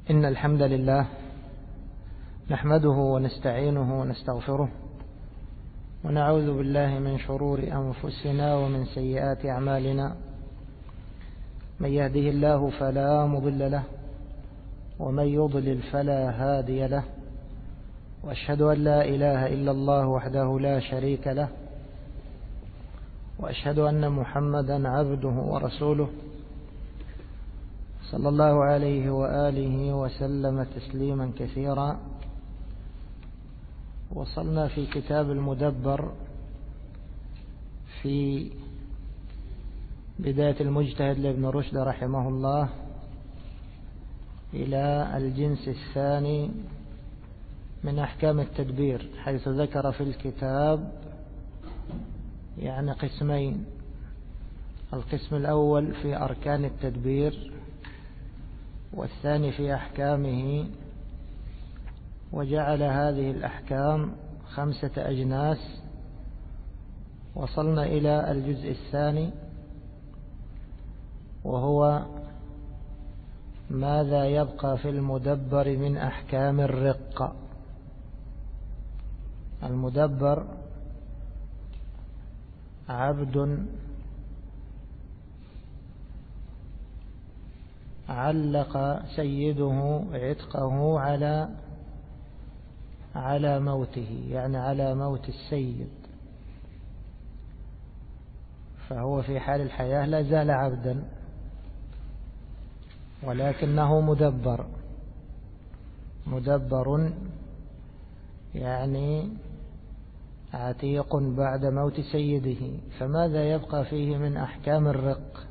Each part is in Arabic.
إن الحمد لله نحمده ونستعينه ونستغفره ونعوذ بالله من شرور أنفسنا ومن سيئات أعمالنا. من يهده الله فلا مضل له ومن يضلل فلا هادي له، وأشهد أن لا إله إلا الله وحده لا شريك له، وأشهد أن محمدا عبده ورسوله صلى الله عليه وآله وسلم تسليما كثيرا. وصلنا في كتاب المدبر في بداية المجتهد لابن رشد رحمه الله إلى الجنس الثاني من أحكام التدبير، حيث ذكر في الكتاب قسمين: القسم الأول في أركان التدبير، والثاني في أحكامه، وجعل هذه الأحكام 5 أجناس. وصلنا إلى الجزء الثاني، وهو ماذا يبقى في المدبر من أحكام الرق. المدبر عبد علق سيده عتقه على موته، على موت السيد، فهو في حال الحياة لا زال عبدا، ولكنه مدبر عتيق بعد موت سيده. فماذا يبقى فيه من أحكام الرق؟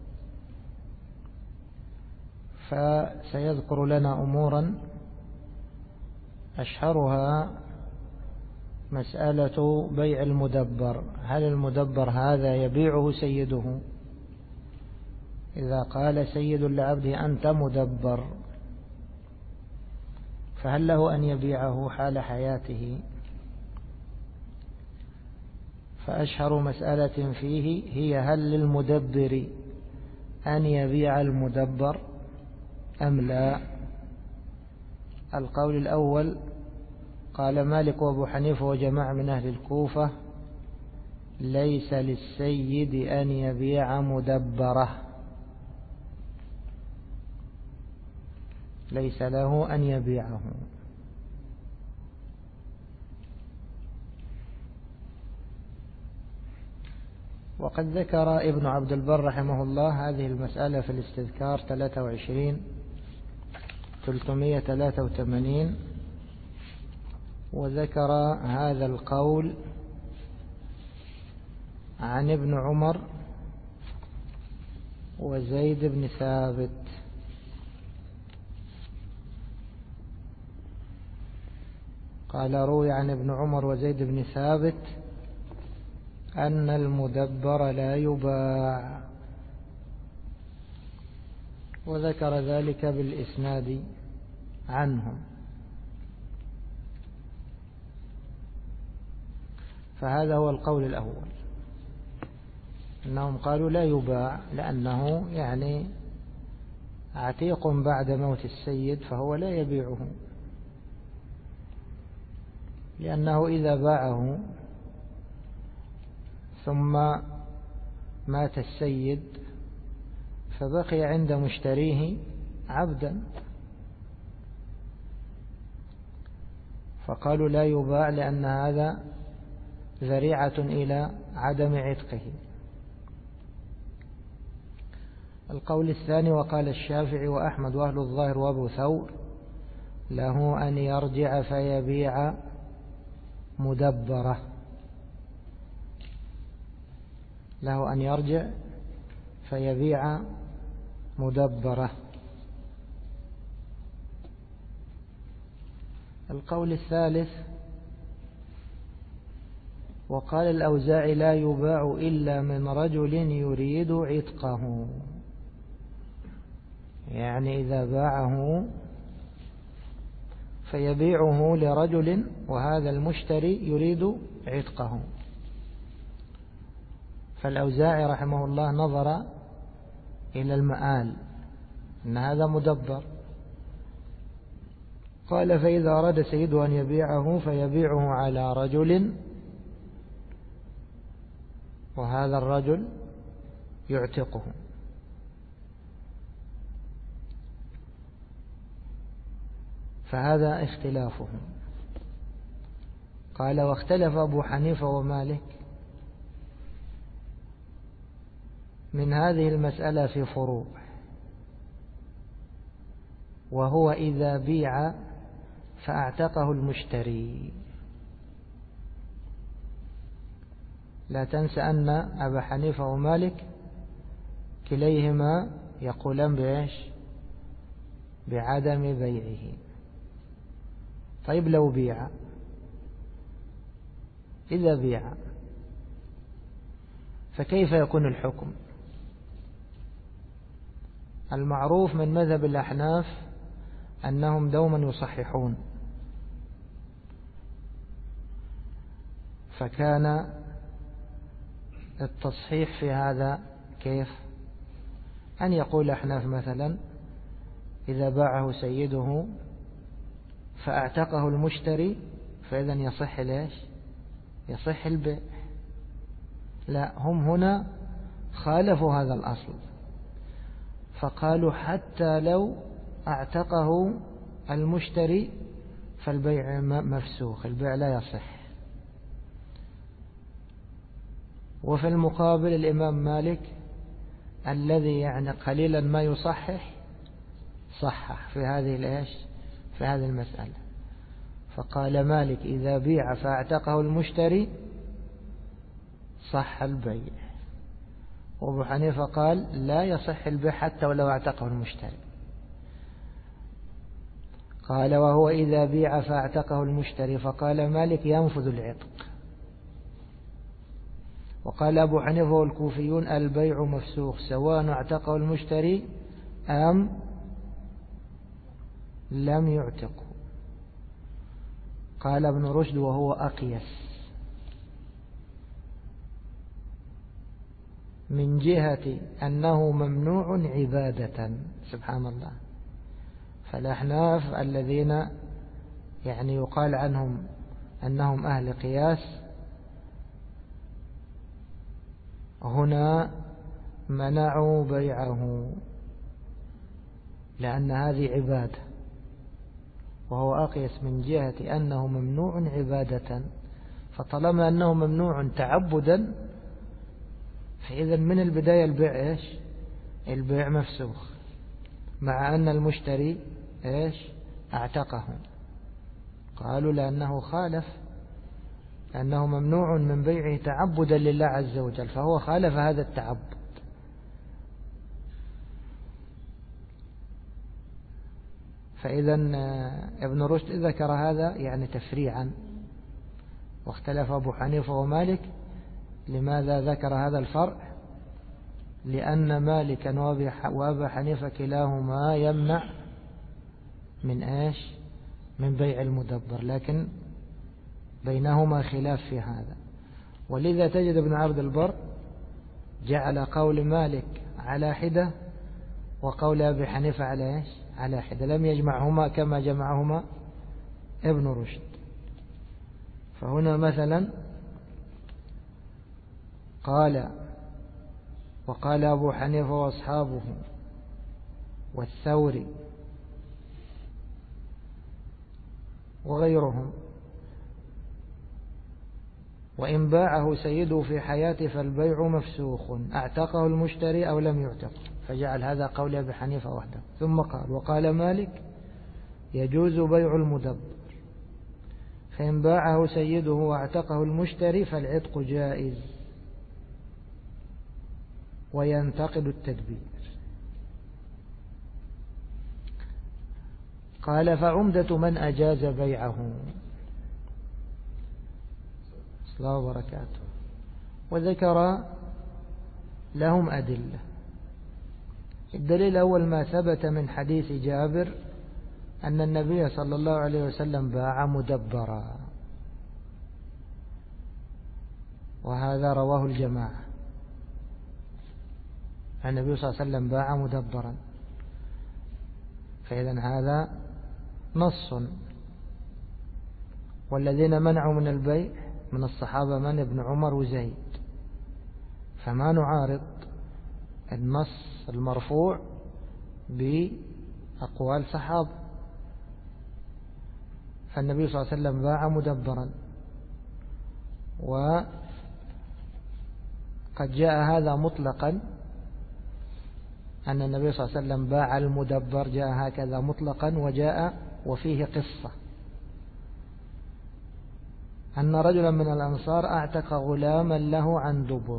فسيذكر لنا أمورا، أشهرها مسألة بيع المدبر. هل المدبر هذا يبيعه سيده؟ إذا قال سيد لعبده أنت مدبر، فهل له أن يبيعه حال حياته؟ فأشهر مسألة فيه هي: هل للمدبر أن يبيع المدبر أم لا؟ القول الأول قال مالك وأبو حنيفة وجماعة من أهل الكوفة: ليس للسيد أن يبيع مدبره، ليس له أن يبيعه. وقد ذكر ابن عبد البر رحمه الله هذه المسألة في الاستذكار 23-383، وذكر هذا القول عن ابن عمر وزيد بن ثابت. قال: روي عن ابن عمر وزيد بن ثابت أن المدبر لا يباع، وذكر ذلك بالإسناد عنهم. فهذا هو القول الأول، أنهم قالوا لا يباع، لأنه عتيق بعد موت السيد، فهو لا يبيعه، لأنه إذا باعه ثم مات السيد فبقي عند مشتريه عبدا، فقالوا لا يباع لأن هذا ذريعة إلى عدم عتقه. القول الثاني: وقال الشافعي وأحمد وأهل الظاهر وأبو ثور: له أن يرجع فيبيع مدبره، له أن يرجع فيبيع مدبره. القول الثالث: وقال الأوزاعي: لا يباع إلا من رجل يريد عتقه، إذا باعه فيبيعه لرجل وهذا المشتري يريد عتقه. فالأوزاعي رحمه الله نظر إلى المآل، أن هذا مدبر، قال فإذا أراد سيده أن يبيعه فيبيعه على رجل، وهذا الرجل يعتقه. فهذا اختلافهم. قال واختلف أبو حنيفة ومالك من هذه المسألة في فروع، وهو إذا بيع فأعتقه المشتري. لا تنسى أن أبا حنيفة ومالك كليهما يقولان بإيش؟ بعدم بيعه. طيب لو بيع، إذا بيع فكيف يكون الحكم؟ المعروف من مذهب الأحناف أنهم دوما يصححون، فكان التصحيح في هذا كيف؟ أن يقول الأحناف مثلا إذا باعه سيده فأعتقه المشتري فإذا يصح ليش؟ يصح البيع. لا، هم هنا خالفوا هذا الأصل، فقالوا حتى لو اعتقه المشتري فالبيع مفسوخ، البيع لا يصح. وفي المقابل الإمام مالك الذي يعني قليلا ما يصحح صحح في هذه الإيش؟ في هذه المسألة. فقال مالك إذا بيع فاعتقه المشتري صح البيع، وابو حنيفة قال لا يصح البيع حتى ولو اعتقه المشتري. قال وهو إذا بيع فاعتقه المشتري، فقال مالك ينفذ العتق. وقال أبو حنيفة والكوفيون البيع مفسوخ سواء اعتقه المشتري أم لم يعتقه. قال ابن رشد وهو أقيس من جهة أنه ممنوع عبادة. سبحان الله. فالأحناف الذين يعني يقال عنهم أنهم أهل قياس هنا منعوا بيعه لأن هذه عبادة، وهو أقيس من جهة أنه ممنوع عبادة. فطالما أنه ممنوع تعبدا فإذا من البداية البيع إيش؟ البيع مفسوخ، مع أن المشتري إيش؟ اعتقه. قالوا لأنه خالف، لأنه ممنوع من بيعه تعبدا لله عز وجل، فهو خالف هذا التعبد. فإذا ابن رشد ذكر هذا يعني تفريعا. واختلف أبو حنيفة ومالك. لماذا ذكر هذا الفرع؟ لأن مالكا وأبا حنيفة كلاهما يمنع من إيش؟ من بيع المدبر، لكن بينهما خلاف في هذا. ولذا تجد ابن عبد البر جعل قول مالك على حدة وقول أبي حنيفة على إيش؟ على حدة، لم يجمعهما كما جمعهما ابن رشد. فهنا مثلا وقال أبو حنيفة وأصحابه والثوري وغيرهم وإن باعه سيده في حياته فالبيع مفسوخ اعتقه المشتري أو لم يعتق، فجعل هذا قول أبي حنيفة وحده. ثم قال وقال مالك يجوز بيع المدبر، فإن باعه سيده واعتقه المشتري فالعتق جائز وينتقد التدبير. قال فعمدة من أجاز بيعه الله وبركاته. وذكر لهم أدلة. الدليل الأول ما ثبت من حديث جابر أن النبي صلى الله عليه وسلم باع مدبرا، وهذا رواه الجماعة. النبي صلى الله عليه وسلم باع مدبرا، فإذا هذا نص. والذين منعوا من البيع من الصحابة من ابن عمر وزيد، فما نعارض النص المرفوع بأقوال صحابة. فالنبي صلى الله عليه وسلم باع مدبرا، وقد جاء هذا مطلقا، أن النبي صلى الله عليه وسلم باع المدبر جاء هكذا مطلقا، وجاء وفيه قصة أن رجلا من الأنصار أعتق غلاما له عن دبر،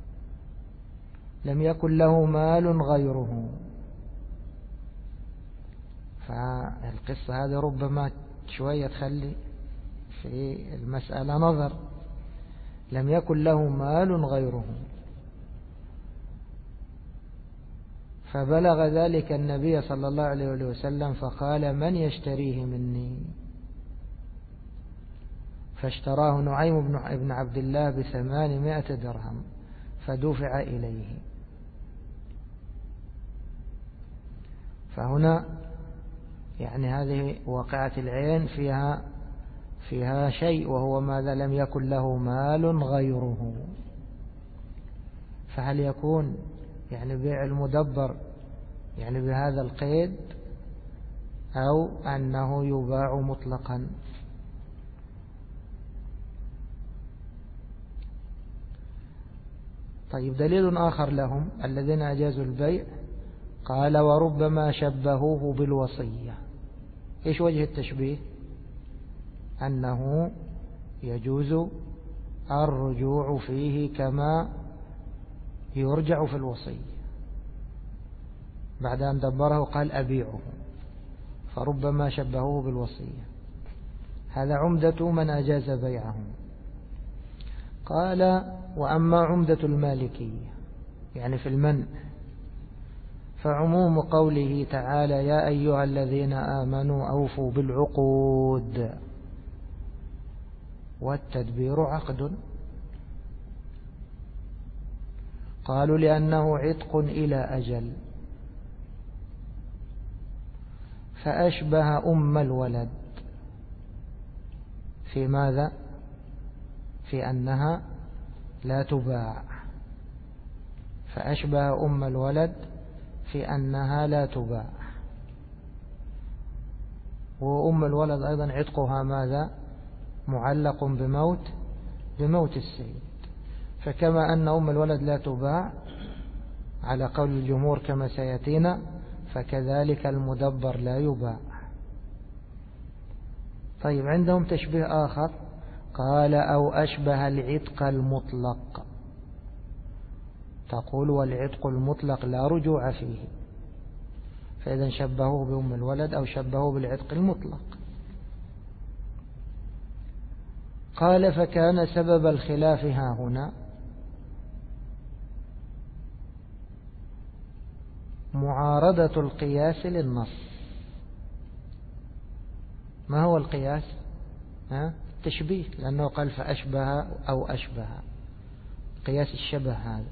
لم يكن له مال غيره. فالقصة هذه ربما شوية تخلي في المسألة نظر. لم يكن له مال غيره، فبلغ ذلك النبي صلى الله عليه وسلم فقال: من يشتريه مني؟ فاشتراه نعيم بن عبد الله ب800 درهم فدفع إليه. فهنا يعني هذه واقعة العين فيها شيء، وهو ماذا؟ لم يكن له مال غيره. فهل يكون يعني بيع المدبر يعني بهذا القيد، أو أنه يباع مطلقا؟ طيب، دليل آخر لهم الذين أجازوا البيع، قال: وربما شبهوه بالوصية. إيش وجه التشبيه؟ أنه يجوز الرجوع فيه كما يرجع في الوصية. بعد أن دبره قال: أبيعه، فربما شبهوه بالوصية. هذا عمدة من أجاز بيعه. قال: وأما عمدة المالكية يعني في المنع، فعموم قوله تعالى: يا أيها الذين آمنوا أوفوا بالعقود، والتدبير عقد. قالوا: لأنه عتق إلى أجل، فأشبه أم الولد في ماذا؟ في أنها لا تباع. فأشبه أم الولد في أنها لا تباع. وأم الولد أيضا عتقها ماذا؟ معلق بموت السيد. فكما أن أم الولد لا تباع على قول الجمهور كما سيأتينا، فكذلك المدبر لا يباع. طيب، عندهم تشبيه آخر، قال: أو أشبه العتق المطلق. تقول: والعتق المطلق لا رجوع فيه. فإذا شبهوه بأم الولد أو شبهوه بالعتق المطلق. قال: فكان سبب الخلاف ها هنا معارضة القياس للنص. ما هو القياس؟ تشبيه، لأنه قال: فأشبه أو أشبه، قياس الشبه هذا.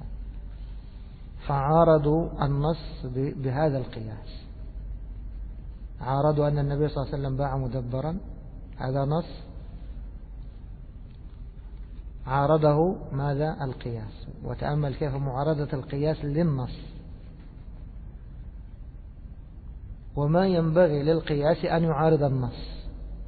فعارضوا النص بهذا القياس. عارضوا أن النبي صلى الله عليه وسلم باع مدبرا، هذا نص. عارضه ماذا؟ القياس. وتأمل كيف معارضة القياس للنص. وما ينبغي للقياس أن يعارض النص.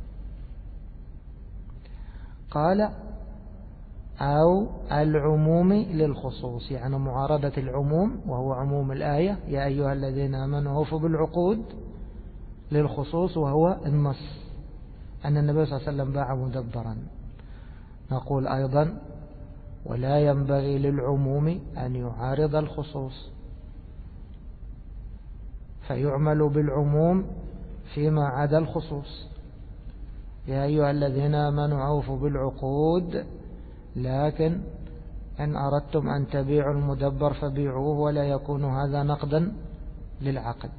قال: أو العموم للخصوص، يعني معارضة العموم وهو عموم الآية: يا أيها الذين آمنوا أوفوا بالعقود، للخصوص وهو النص أن النبي صلى الله عليه وسلم باع مدبرا. نقول أيضا: ولا ينبغي للعموم أن يعارض الخصوص، فيعمل بالعموم فيما عدا الخصوص. يا أيها الذين آمنوا أوفوا بالعقود، لكن إن أردتم أن تبيعوا المدبر فبيعوه، ولا يكون هذا نقدا للعقد.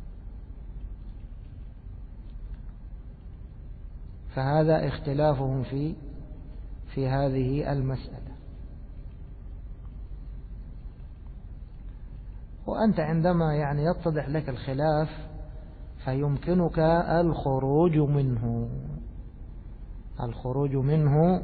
فهذا اختلافهم في هذه المسألة. وأنت عندما يعني يتضح لك الخلاف، فيمكنك الخروج منه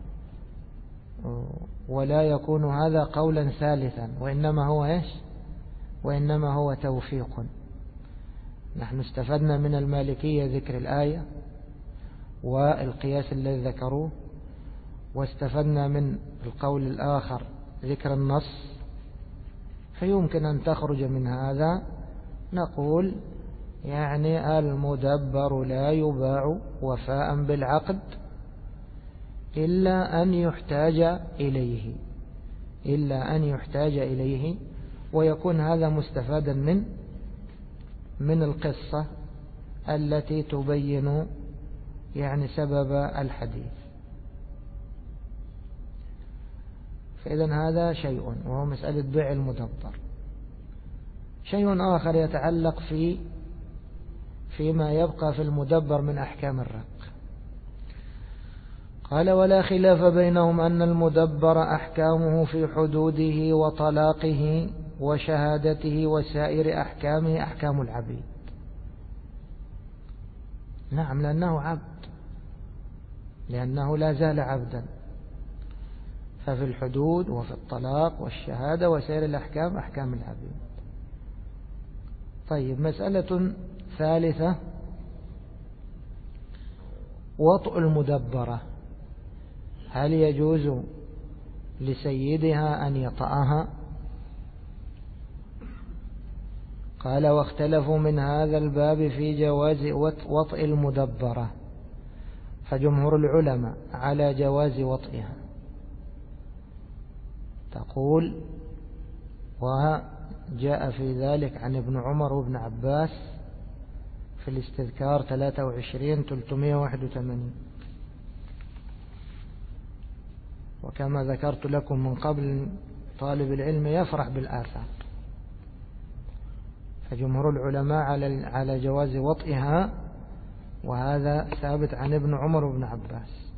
ولا يكون هذا قولا ثالثا، وإنما هو إيش؟ وإنما هو توفيق. نحن استفدنا من المالكية ذكر الآية والقياس الذي ذكروه، واستفدنا من القول الآخر ذكر النص، فيمكن أن تخرج من هذا نقول يعني المدبر لا يباع وفاء بالعقد إلا أن يحتاج إليه، ويكون هذا مستفادا من القصة التي تبين يعني سبب الحديث. فإذن هذا شيء وهو مسألة بيع المدبر. شيء آخر يتعلق فيما يبقى في المدبر من أحكام الرق. قال: ولا خلاف بينهم أن المدبر أحكامه في حدوده وطلاقه وشهادته وسائر أحكامه أحكام العبيد. نعم، لأنه عبد، لأنه لا زال عبدا، ففي الحدود وفي الطلاق والشهادة وسائر الأحكام أحكام العبيد. طيب، مسألة ثالثة: وطء المدبرة، هل يجوز لسيدها أن يطأها؟ قال: واختلفوا من هذا الباب في جواز وطء المدبرة، فجمهور العلماء على جواز وطئها. تقول: وجاء في ذلك عن ابن عمر وابن عباس في الاستذكار 23-381. وكما ذكرت لكم من قبل، طالب العلم يفرح بالآثار، فجمهور العلماء على جواز وطئها، وهذا ثابت عن ابن عمر وابن عباس.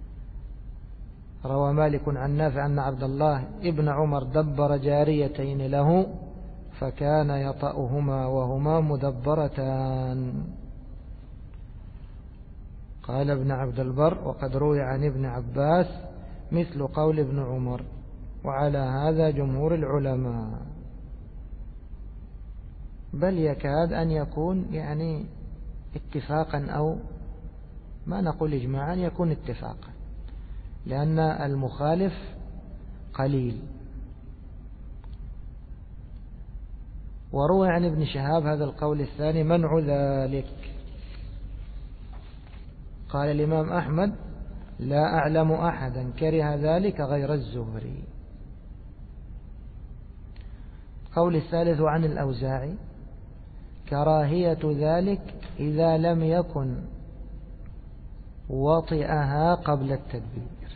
روى مالك عن نافع أن عبد الله ابن عمر دبر جاريتين له فكان يطأهما وهما مدبرتان. قال ابن عبد البر: وقد روي عن ابن عباس مثل قول ابن عمر، وعلى هذا جمهور العلماء، بل يكاد أن يكون يعني اتفاقا، أو ما نقول إجماعا، يكون اتفاقا، لأن المخالف قليل. وروى عن ابن شهاب هذا القول الثاني منع ذلك. قال الإمام أحمد: لا أعلم أحدا كره ذلك غير الزهري. قول الثالث عن الأوزاعي: كراهية ذلك إذا لم يكن وطئها قبل التدبير.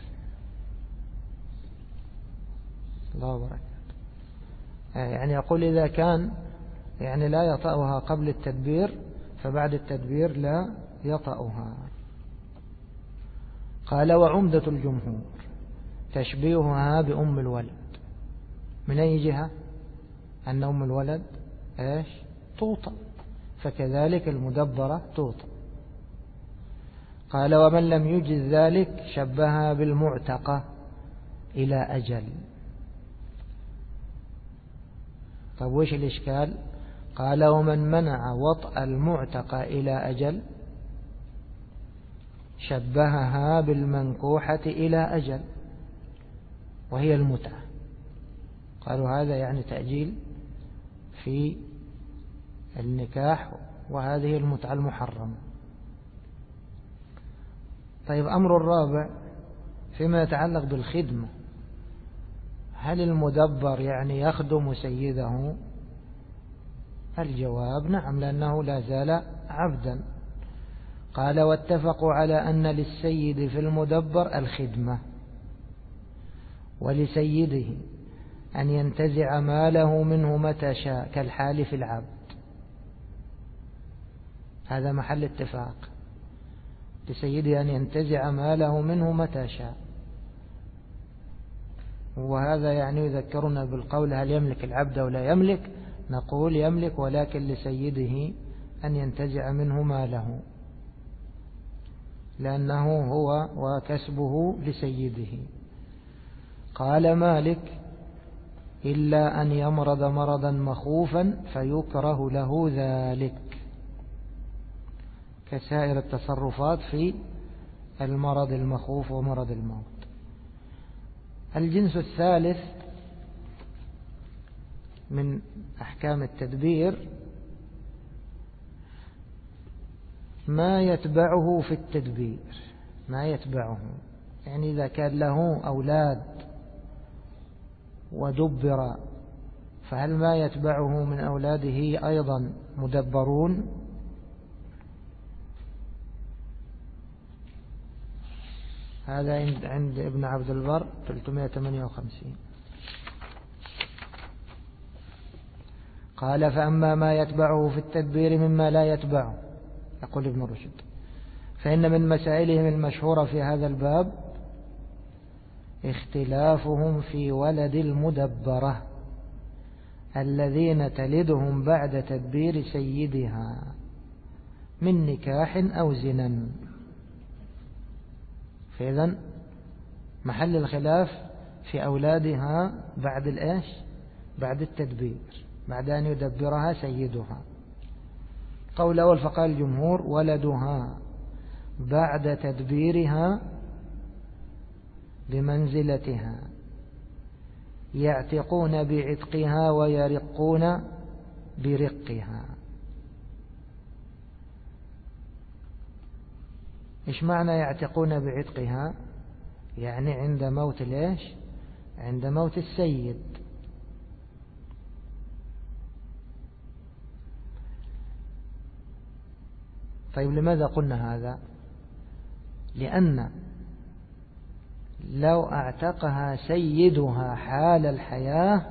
الله بركاته. يعني يقول إذا كان يعني لا يطأها قبل التدبير، فبعد التدبير لا يطأها. قال: وعمدة الجمهور تشبيهها بأم الولد. من أي جهة؟ أن أم الولد إيش؟ توطأ، فكذلك المدبرة توطأ. قال: ومن لم يجز ذلك شبهها بالمعتقة إلى أجل. طيب، وش الإشكال؟ قال: ومن منع وطأ المعتقة إلى أجل شبهها بالمنكوحة إلى أجل، وهي المتعة. قالوا هذا يعني تأجيل في النكاح، وهذه المتعة المحرمة. طيب، أمر الرابع فيما يتعلق بالخدمة: هل المدبر يعني يخدم سيده؟ الجواب: نعم، لأنه لا زال عبدا. قال: واتفقوا على أن للسيد في المدبر الخدمة، ولسيده أن ينتزع ماله منه متى شاء كالحالف العبد. هذا محل اتفاق، لسيده أن ينتزع ماله منه متى شاء. وهذا يعني يذكرنا بالقول: هل يملك العبد أو لا يملك؟ نقول يملك، ولكن لسيده أن ينتزع منه ماله، لأنه هو وكسبه لسيده. قال مالك: إلا أن يمرض مرضا مخوفا فيكره له ذلك، كسائر التصرفات في المرض المخوف ومرض الموت. الجنس الثالث من أحكام التدبير ما يتبعه في التدبير، ما يتبعه، يعني إذا كان له أولاد ودبر، فهل ما يتبعه من أولاده أيضا مدبرون؟ هذا عند ابن عبد البر 358. قال: فأما ما يتبعه في التدبير مما لا يتبعه، يقول ابن رشد، فإن من مسائلهم المشهورة في هذا الباب اختلافهم في ولد المدبرة الذين تلدهم بعد تدبير سيدها من نكاح أو زنا. فإذن محل الخلاف في أولادها بعد الإيش؟ بعد التدبير، بعد أن يدبرها سيدها. قول الأول فقال الجمهور: ولدها بعد تدبيرها بمنزلتها، يعتقون بعتقها ويرقون برقها. إيش معنى يعتقون بعتقها؟ يعني عند موت ليش؟ عند موت السيد. طيب لماذا قلنا هذا؟ لأن لو اعتقها سيدها حال الحياة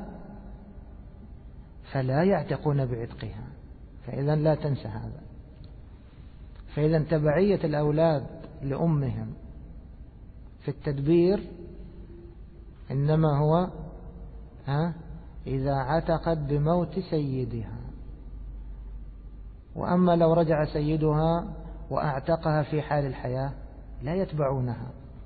فلا يعتقون بعتقها، فإذا لا تنسى هذا. فإذا تبعية الأولاد لأمهم في التدبير إنما هو إذا عتقت بموت سيدها. وأما لو رجع سيدها وأعتقها في حال الحياة لا يتبعونها.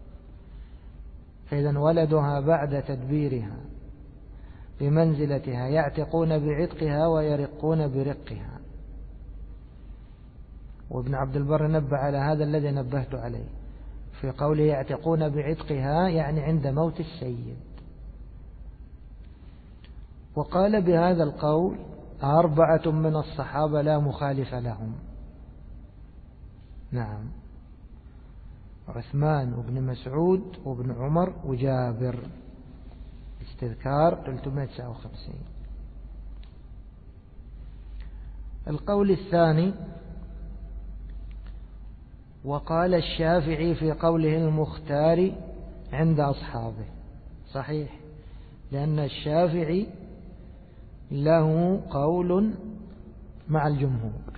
فإذا ولدها بعد تدبيرها بمنزلتها، يعتقون بعتقها ويرقون برقها. وابن عبد البر نبه على هذا الذي نبهت عليه في قوله يعتقون بعتقها، يعني عند موت السيد. وقال بهذا القول 4 من الصحابة لا مخالف لهم. نعم، عثمان وابن مسعود وابن عمر وجابر. استذكار 359. القول الثاني: وقال الشافعي في قوله المختار عند أصحابه. صحيح، لأن الشافعي له قول مع الجمهور،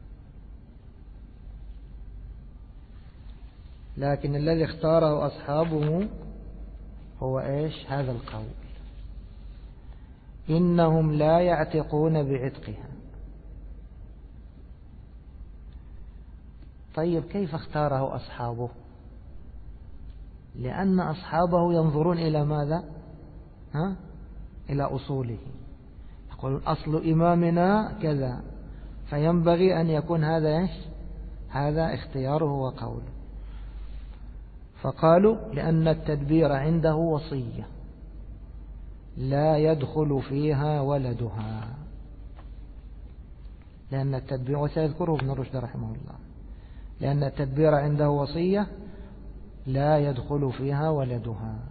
لكن الذي اختاره أصحابه هو إيش؟ هذا القول: إنهم لا يعتقون بعتقها. طيب كيف اختاره أصحابه؟ لأن أصحابه ينظرون إلى ماذا؟ إلى أصوله. يقول أصل إمامنا كذا، فينبغي أن يكون هذا إيش؟ هذا اختياره وقوله. فقالوا لأن التدبير عنده وصية لا يدخل فيها ولدها، لأن التدبير، وسيذكره ابن رشد رحمه الله، لأن التدبير عنده وصية لا يدخل فيها ولدها.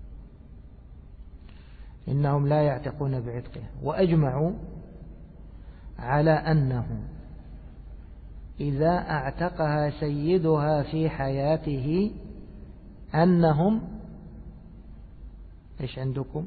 إنهم لا يعتقون بعتقها. وأجمعوا على أنه إذا اعتقها سيدها في حياته أنهم إيش عندكم؟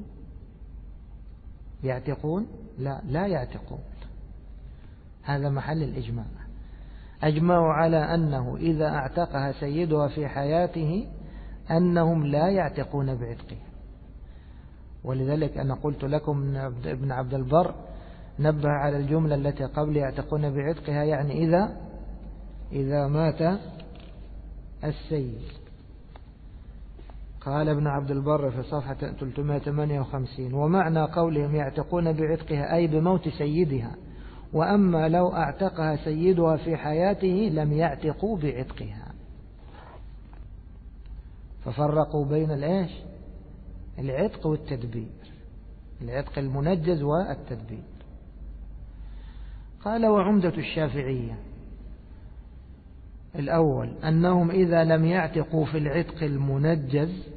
يعتقون؟ لا يعتقون. هذا محل الإجماع. أجمعوا على أنه إذا اعتقها سيدها في حياته أنهم لا يعتقون بعتقه. ولذلك أنا قلت لكم ابن عبد البر نبه على الجملة التي قبل يعتقون بعتقها، يعني إذا مات السيد. قال ابن عبد البر في صفحة 358: ومعنى قولهم يعتقون بعتقها أي بموت سيدها، وأما لو اعتقها سيدها في حياته لم يعتقوا بعتقها. ففرقوا بين العتق والتدبير، العتق المنجز والتدبير. قال: وعمدة الشافعية الأول أنهم إذا لم يعتقوا في العتق المنجز،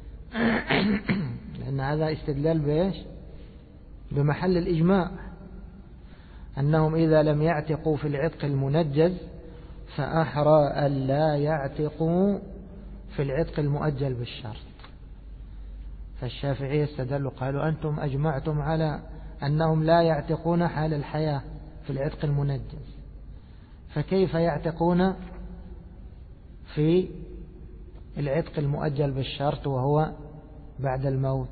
لأن هذا استدلال بمحل الإجماع، أنهم إذا لم يعتقوا في العتق المنجز فأحرى أن لا يعتقوا في العتق المؤجل بالشرط. فالشافعية استدلوا قالوا: أنتم أجمعتم على أنهم لا يعتقون حال الحياة في العتق المنجز، فكيف يعتقون في العتق المؤجل بالشرط وهو بعد الموت؟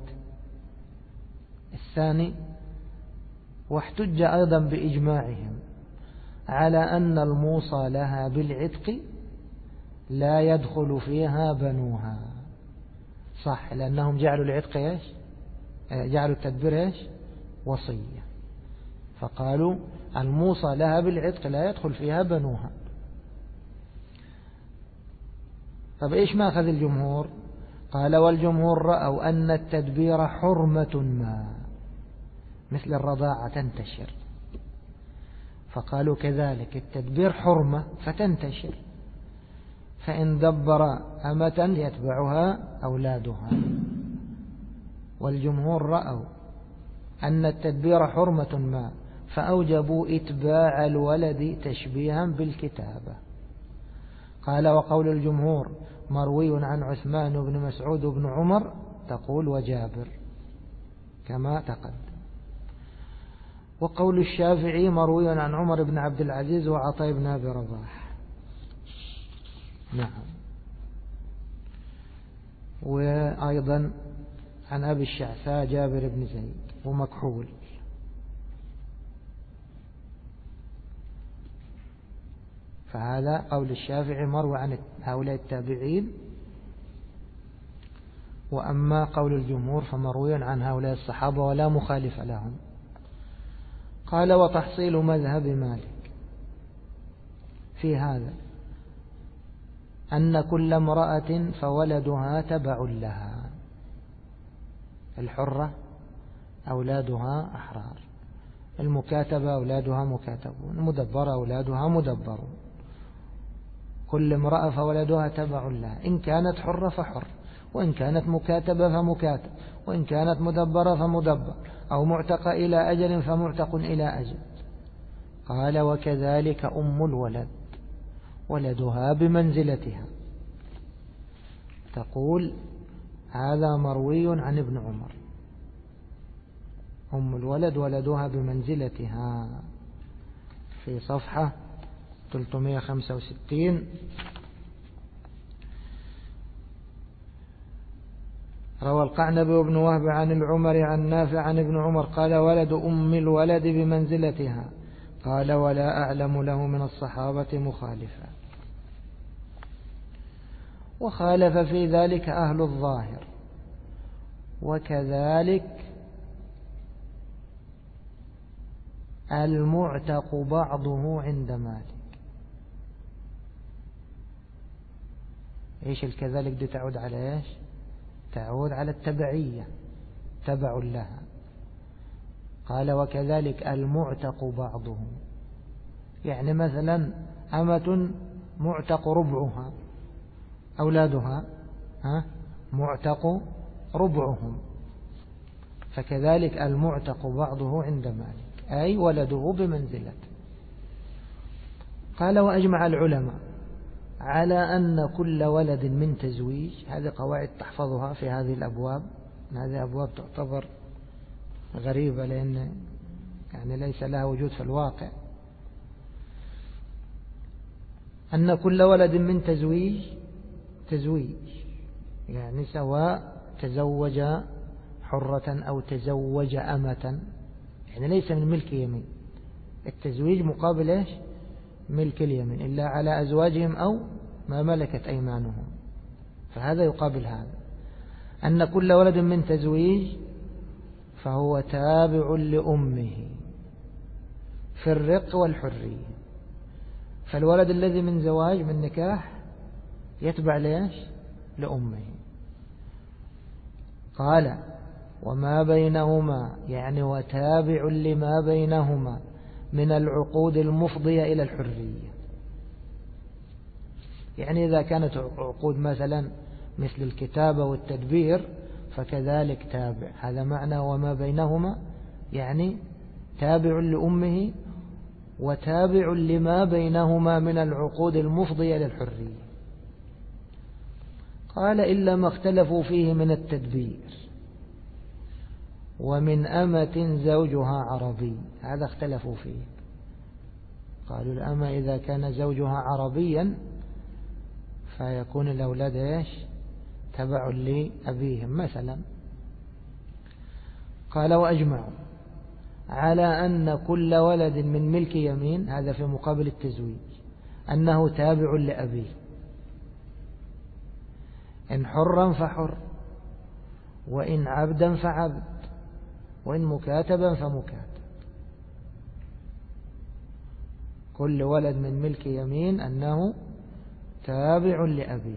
الثاني: واحتج أيضا بإجماعهم على أن الموصى لها بالعتق لا يدخل فيها بنوها. صح، لأنهم جعلوا العتق جعلوا التدبير وصية، فقالوا الموصى لها بالعتق لا يدخل فيها بنوها. طب إيش ما أخذ الجمهور؟ قال: والجمهور رأوا أن التدبير حرمة ما، مثل الرضاعة تنتشر، فقالوا كذلك التدبير حرمة فتنتشر، فإن دبر أمة يتبعها أولادها. والجمهور رأوا أن التدبير حرمة ما فأوجبوا إتباع الولد تشبيها بالكتابة. قال: وقول الجمهور مروي عن عثمان بن مسعود بن عمر، تقول وجابر كما تقدم. وقول الشافعي مروي عن عمر بن عبد العزيز وعطاء بن أبي رباح. نعم. وأيضا عن أبي الشعثاء جابر بن زيد ومكحول. فهذا قول الشافعي مروي عن هؤلاء التابعين، وأما قول الجمهور فمروي عن هؤلاء الصحابة ولا مخالف لهم. قال: وتحصيل مذهب مالك في هذا أن كل امرأة فولدها تبع لها، الحرة أولادها أحرار، المكاتبة أولادها مكاتبون، المدبرة أولادها مدبرون، كل امرأة فولدها تبع لها، إن كانت حرة فحر، وإن كانت مكاتبة فمكاتب، وإن كانت مدبرة فمدبر، أو معتق إلى أجل فمعتق إلى أجل. قال: وكذلك أم الولد ولدها بمنزلتها. تقول هذا مروي عن ابن عمر، أم الولد ولدها بمنزلتها، في صفحة 365. روى القعنبي وابن وهب عن العمر عن نافع عن ابن عمر قال: ولد أم الولد بمنزلتها. قال: ولا أعلم له من الصحابة مخالفا. وخالف في ذلك أهل الظاهر، وكذلك المعتق بعضه عند مالك. إيش الكذلك دي تعود على إيش؟ تعود على التبعية، تبع لها. قال: وكذلك المعتق بعضه، يعني مثلا أمة معتق ربعها، أولادها معتق ربعهم، فكذلك المعتق بعضه عند مالك، أي ولده بمنزلته. قال: وأجمع العلماء على أن كل ولد من تزويج، هذه قواعد تحفظها في هذه الأبواب، هذه أبواب تعتبر غريبة لأن يعني ليس لها وجود في الواقع، أن كل ولد من تزويج يعني سواء تزوج حرة أو تزوج أمة، يعني ليس من ملك يمين. التزويج مقابل إيش؟ ملك اليمين، إلا على أزواجهم أو ما ملكت أيمانهم، فهذا يقابل هذا. أن كل ولد من تزويج فهو تابع لأمه في الرق والحرية. فالولد الذي من زواج من نكاح يتبع ليش؟ لأمه. قال وما بينهما يعني وتابع لما بينهما من العقود المفضية إلى الحرية. يعني إذا كانت عقود مثلا مثل الكتابة والتدبير فكذلك تابع. هذا معنى وما بينهما، يعني تابع لأمه وتابع لما بينهما من العقود المفضية للحرية. قال إلا ما اختلفوا فيه من التدبير ومن أمة زوجها عربي، هذا اختلفوا فيه. قالوا الأمة إذا كان زوجها عربيا فيكون الأولاد إيش؟ تبع لأبيهم مثلا. قال وأجمعوا على أن كل ولد من ملك يمين، هذا في مقابل التزويج، أنه تابع لأبيه، إن حرا فحر، وإن عبدا فعبد، وإن مكاتبا فمكاتب. كل ولد من ملك يمين أنه تابع لأبيه.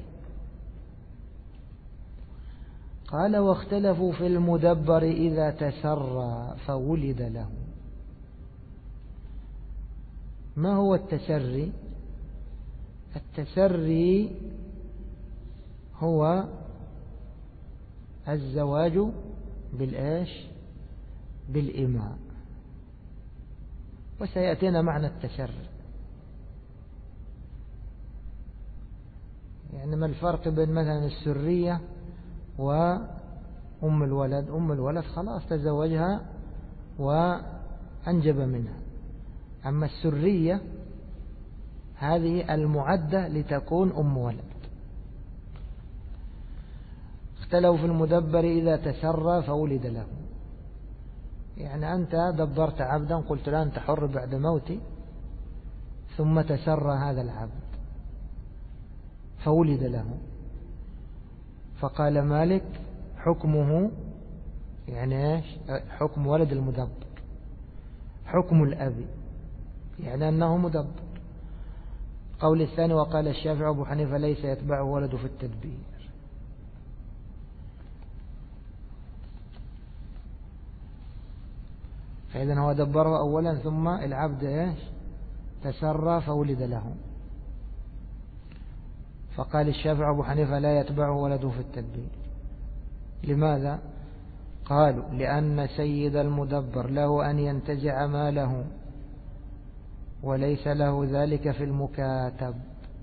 قال واختلفوا في المدبر إذا تسرى فولد له. ما هو التسري؟ التسري هو الزواج بالإيش؟ بالإماء، وسيأتينا معنى التسري. يعني ما الفرق بين مثلا السرية وأم الولد؟ أم الولد خلاص تزوجها وأنجب منها، أما السرية هذه المعدة لتكون أم ولد. اختلوا في المدبر إذا تسرى فولد له. يعني أنت دبرت عبدا، قلت له أنت حر بعد موتي، ثم تسرى هذا العبد فولد له. فقال مالك حكمه يعني إيش؟ حكم ولد المدبر حكم الأب، يعني أنه مدبر. قول الثاني وقال الشافعي أبو حنيفة ليس يتبعه ولده في التدبير. فإذا هو دبره أولا ثم العبد إيش؟ تسرى فولد له. فقال الشافعي أبو حنيفة لا يتبعه ولده في التدبير. لماذا؟ قالوا لأن سيد المدبر له أن ينتزع ماله وليس له ذلك في المكاتب.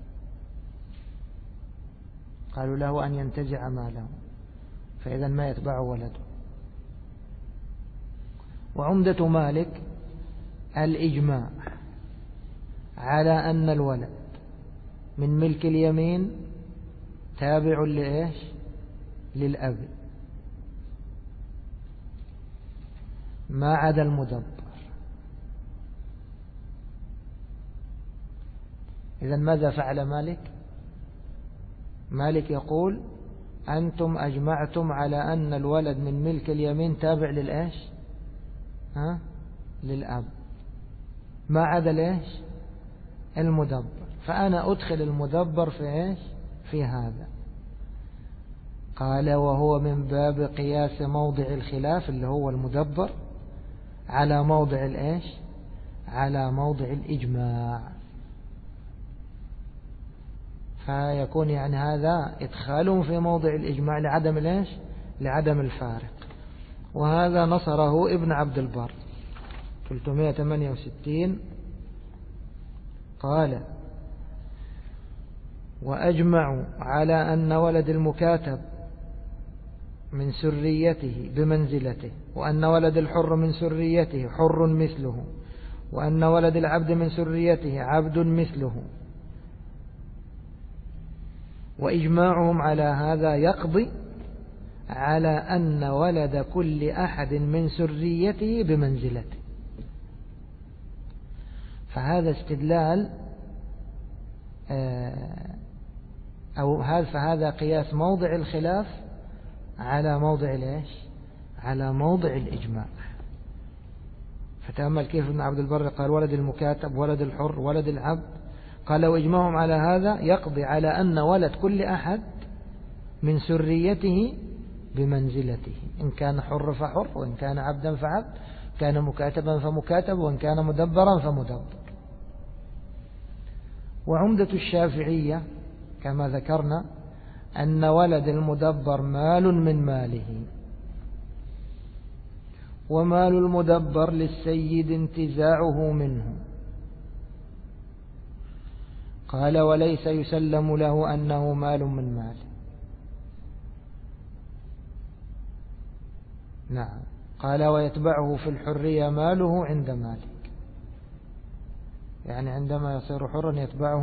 قالوا له أن ينتزع ماله، فإذا ما يتبعه ولده. وعمدة مالك الإجماع على أن الولد من ملك اليمين تابع لإيش؟ للأب ما عدا المدبر. إذن ماذا فعل مالك؟ مالك يقول أنتم أجمعتم على أن الولد من ملك اليمين تابع للإيش؟ للأب ما عدا الإيش؟ المدبر. فأنا أدخل المدبر في إيش؟ في هذا. قال وهو من باب قياس موضع الخلاف اللي هو المدبر على موضع الإيش؟ على موضع الإجماع. فيكون يعني هذا إدخالهم في موضع الإجماع لعدم الإيش؟ لعدم الفارق. وهذا نصره ابن عبد البر 368. قال وأجمعوا على أن ولد المكاتب من سريته بمنزلته، وأن ولد الحر من سريته حر مثله، وأن ولد العبد من سريته عبد مثله. وإجماعهم على هذا يقضي على أن ولد كل أحد من سريته بمنزلته. فهذا استدلال فهذا قياس موضع الخلاف على موضع ليش؟ على موضع الإجماع. فتأمل كيف ابن عبد البر قال ولد المكاتب ولد الحر ولد العبد، قال وإجماعهم على هذا يقضي على أن ولد كل أحد من سريته بمنزلته، إن كان حر فحر، وإن كان عبدا فعبد، كان مكاتبا فمكاتب، وإن كان مدبرا فمدبر. وعمدة الشافعية كما ذكرنا أن ولد المدبر مال من ماله، ومال المدبر للسيد انتزاعه منه. قال وليس يسلم له أنه مال من ماله. نعم. قال ويتبعه في الحرية ماله عند مالك، يعني عندما يصير حرا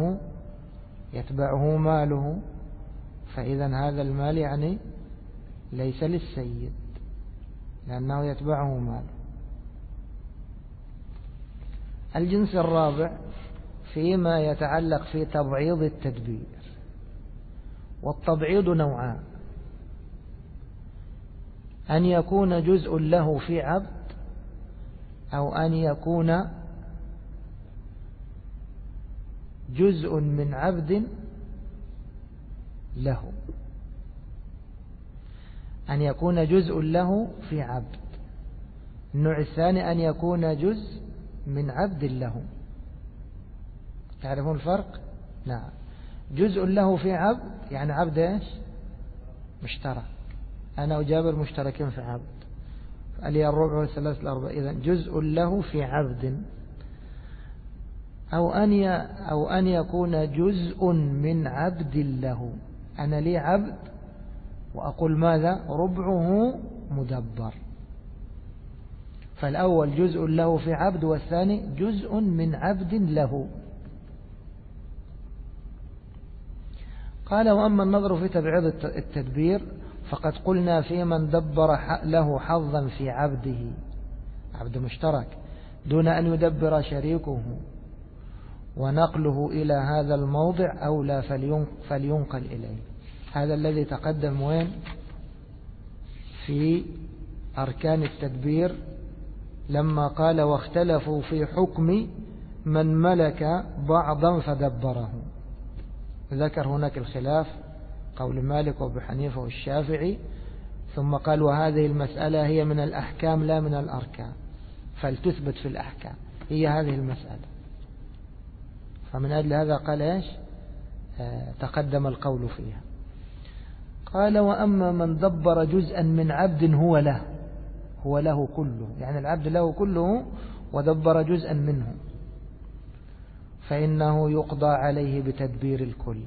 يتبعه ماله، فإذا هذا المال يعني ليس للسيد لأنه يتبعه ماله. الجنس الرابع فيما يتعلق في تبعيض التدبير. والتبعيض نوعان: أن يكون جزء له في عبد، أو أن يكون جزء من عبد له. أن يكون جزء له في عبد. النوع الثاني أن يكون جزء من عبد له. تعرفون الفرق؟ نعم. جزء له في عبد يعني عبد ايش؟ مشترك، أنا وجابر مشتركين في عبد، فلي الربع والثلاث الأربع، إذن جزء له في عبد. أو أن يكون جزء من عبد له، أنا لي عبد وأقول ماذا؟ ربعه مدبر. فالأول جزء له في عبد، والثاني جزء من عبد له. قال وأما النظر في تبعيض التدبير فقد قلنا في من دبر له حظا في عبده، عبد مشترك، دون أن يدبر شريكه، ونقله إلى هذا الموضع أولى فلينقل إليه. هذا الذي تقدم وين؟ في أركان التدبير لما قال واختلفوا في حكم من ملك بعضا فدبره. ذكر هناك الخلاف قول مالك وابو حنيفة والشافعي، ثم قال وهذه المسألة هي من الأحكام لا من الأركان، فلتثبت في الأحكام، هي هذه المسألة. فمن أجل هذا قال إيش؟ تقدم القول فيها. قال وأما من دبر جزءا من عبد هو له كله، يعني العبد له كله ودبر جزءا منه، فإنه يقضى عليه بتدبير الكل.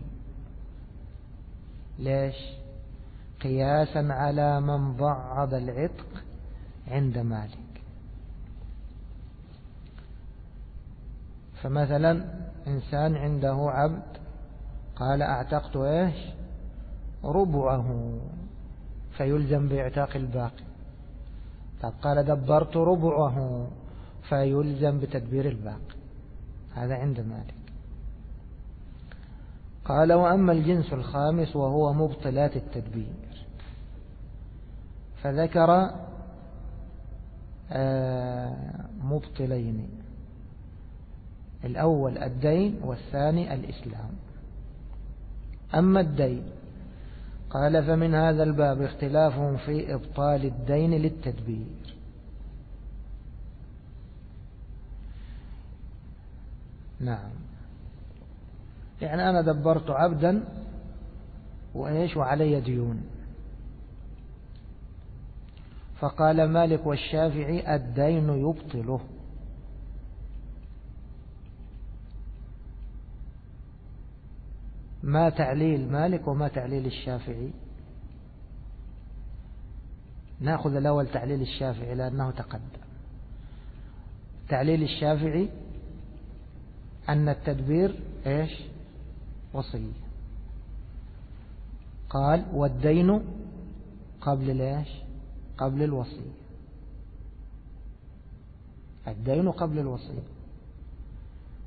ليش؟ قياسا على من ضعض العتق عند مالك. فمثلا إنسان عنده عبد قال أعتقت إيش؟ ربعه، فيلزم باعتاق الباقي. طب قال دبرت ربعه، فيلزم بتدبير الباقي. هذا عند مالك. قال وأما الجنس الخامس وهو مبطلات التدبير، فذكر مبطلين: الأول الدين، والثاني الإسلام. أما الدين قال فمن هذا الباب اختلافهم في إبطال الدين للتدبير. نعم، يعني أنا دبرت عبدا وإيش وعلي ديون، فقال مالك والشافعي الدين يبطله. ما تعليل مالك وما تعليل الشافعي؟ نأخذ الأول تعليل الشافعي لأنه تقدم. تعليل الشافعي أن التدبير إيش؟ وصية. قال والدين قبل ليش؟ قبل الوصية. الدين قبل الوصية.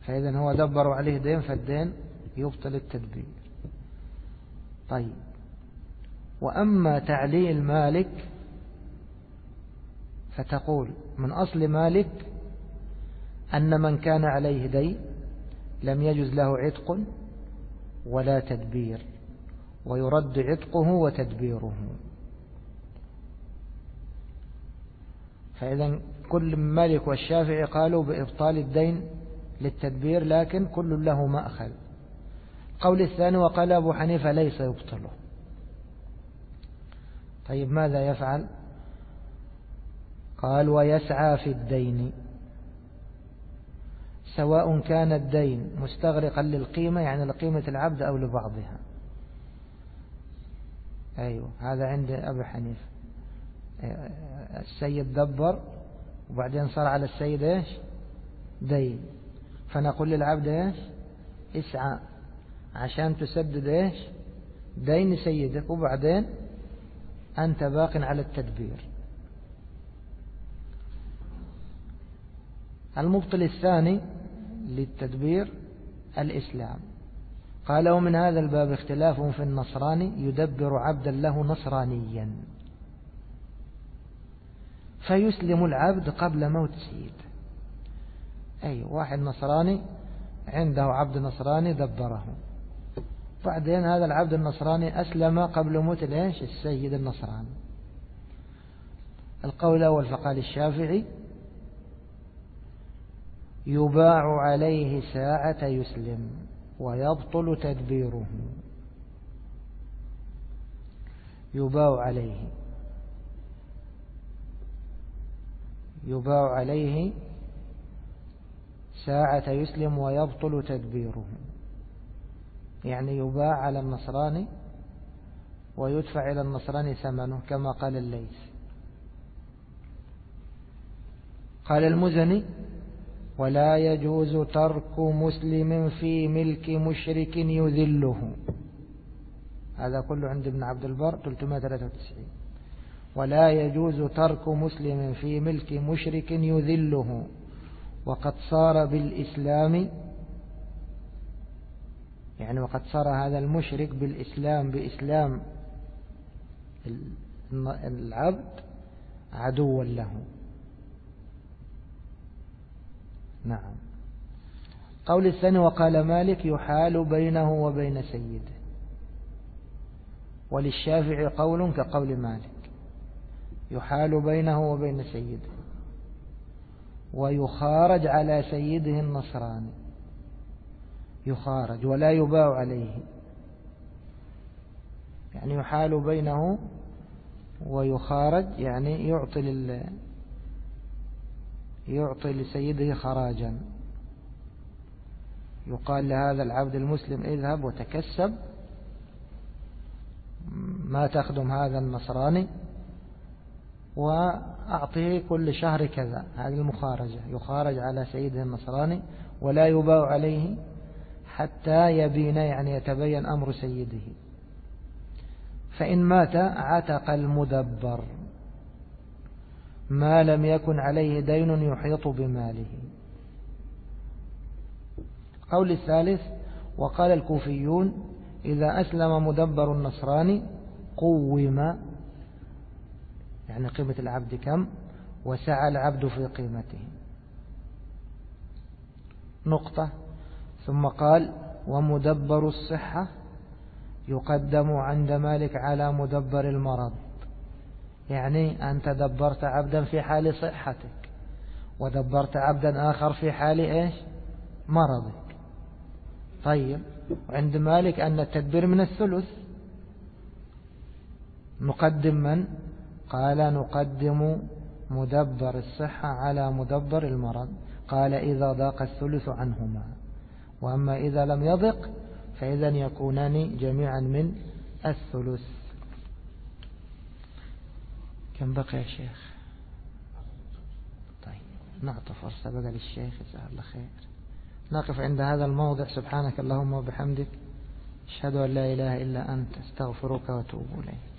فإذا هو دبروا عليه دين، فالدين يبطل التدبير. طيب، وأما تعليل مالك فتقول من أصل مالك أن من كان عليه دين لم يجز له عتق ولا تدبير، ويرد عتقه وتدبيره. فإذا كل مالك والشافعي قالوا بإبطال الدين للتدبير، لكن كل له مأخذ. قول الثاني وقال أبو حنيفة ليس يبطله. طيب ماذا يفعل؟ قال ويسعى في الدين سواء كان الدين مستغرقا للقيمة، يعني لقيمة العبد أو لبعضها. أيوة، هذا عند أبو حنيفة. السيد دبر وبعدين صار على السيد إيش؟ دين، فنقول للعبد إيش؟ اسعى عشان تسدد إيش؟ دين سيدك، وبعدين أنت باق على التدبير. المبطل الثاني للتدبير الإسلام. قال ومن هذا الباب اختلاف في النصراني يدبر عبدا له نصرانيا فيسلم العبد قبل موت سيده. أي واحد نصراني عنده عبد نصراني دبره، بعدين هذا العبد النصراني أسلم قبل موت السيد النصراني. القول الأول فقال الشافعي يباع عليه ساعة يسلم ويبطل تدبيره. يباع عليه ساعة يسلم ويبطل تدبيره، يعني يباع على النصراني ويدفع إلى النصراني ثمنه كما قال الليث. قال المزني ولا يجوز ترك مسلم في ملك مشرك يذله. هذا كله عند ابن عبد البر 393. ولا يجوز ترك مسلم في ملك مشرك يذله وقد صار بالإسلام، يعني وقد صار هذا المشرك بالإسلام بإسلام العبد عدوا له. نعم. قول الثاني وقال مالك يحال بينه وبين سيده. وللشافعي قول كقول مالك يحال بينه وبين سيده ويخارج على سيده النصراني، يخارج ولا يباع عليه، يعني يحال بينه ويخارج، يعني يعطي لسيده خراجا. يقال لهذا العبد المسلم اذهب وتكسب ما تخدم هذا النصراني وأعطيه كل شهر كذا. هذه المخارجة، يخارج على سيده النصراني ولا يباع عليه حتى يبين، يعني يتبين أمر سيده. فإن مات عتق المدبر ما لم يكن عليه دين يحيط بماله. قول الثالث وقال الكوفيون إذا أسلم مدبر النصراني قوم، يعني قيمة العبد كم، وسعى العبد في قيمته. نقطة. ثم قال ومدبر الصحة يقدم عند مالك على مدبر المرض، يعني أنت دبرت عبدا في حال صحتك ودبرت عبدا آخر في حال مرضك. طيب، وعند مالك أن التدبير من الثلث، نقدم من؟ قال نقدم مدبر الصحة على مدبر المرض. قال إذا ضاق الثلث عنهما، وأما إذا لم يضق فإذا يكونان جميعا من الثلث. كم بقي يا شيخ؟ طيب نعطي فرصة بقى للشيخ، جزاه الله خير. نقف عند هذا الموضع. سبحانك اللهم وبحمدك أشهد أن لا إله إلا أنت أستغفرك وأتوب إليك.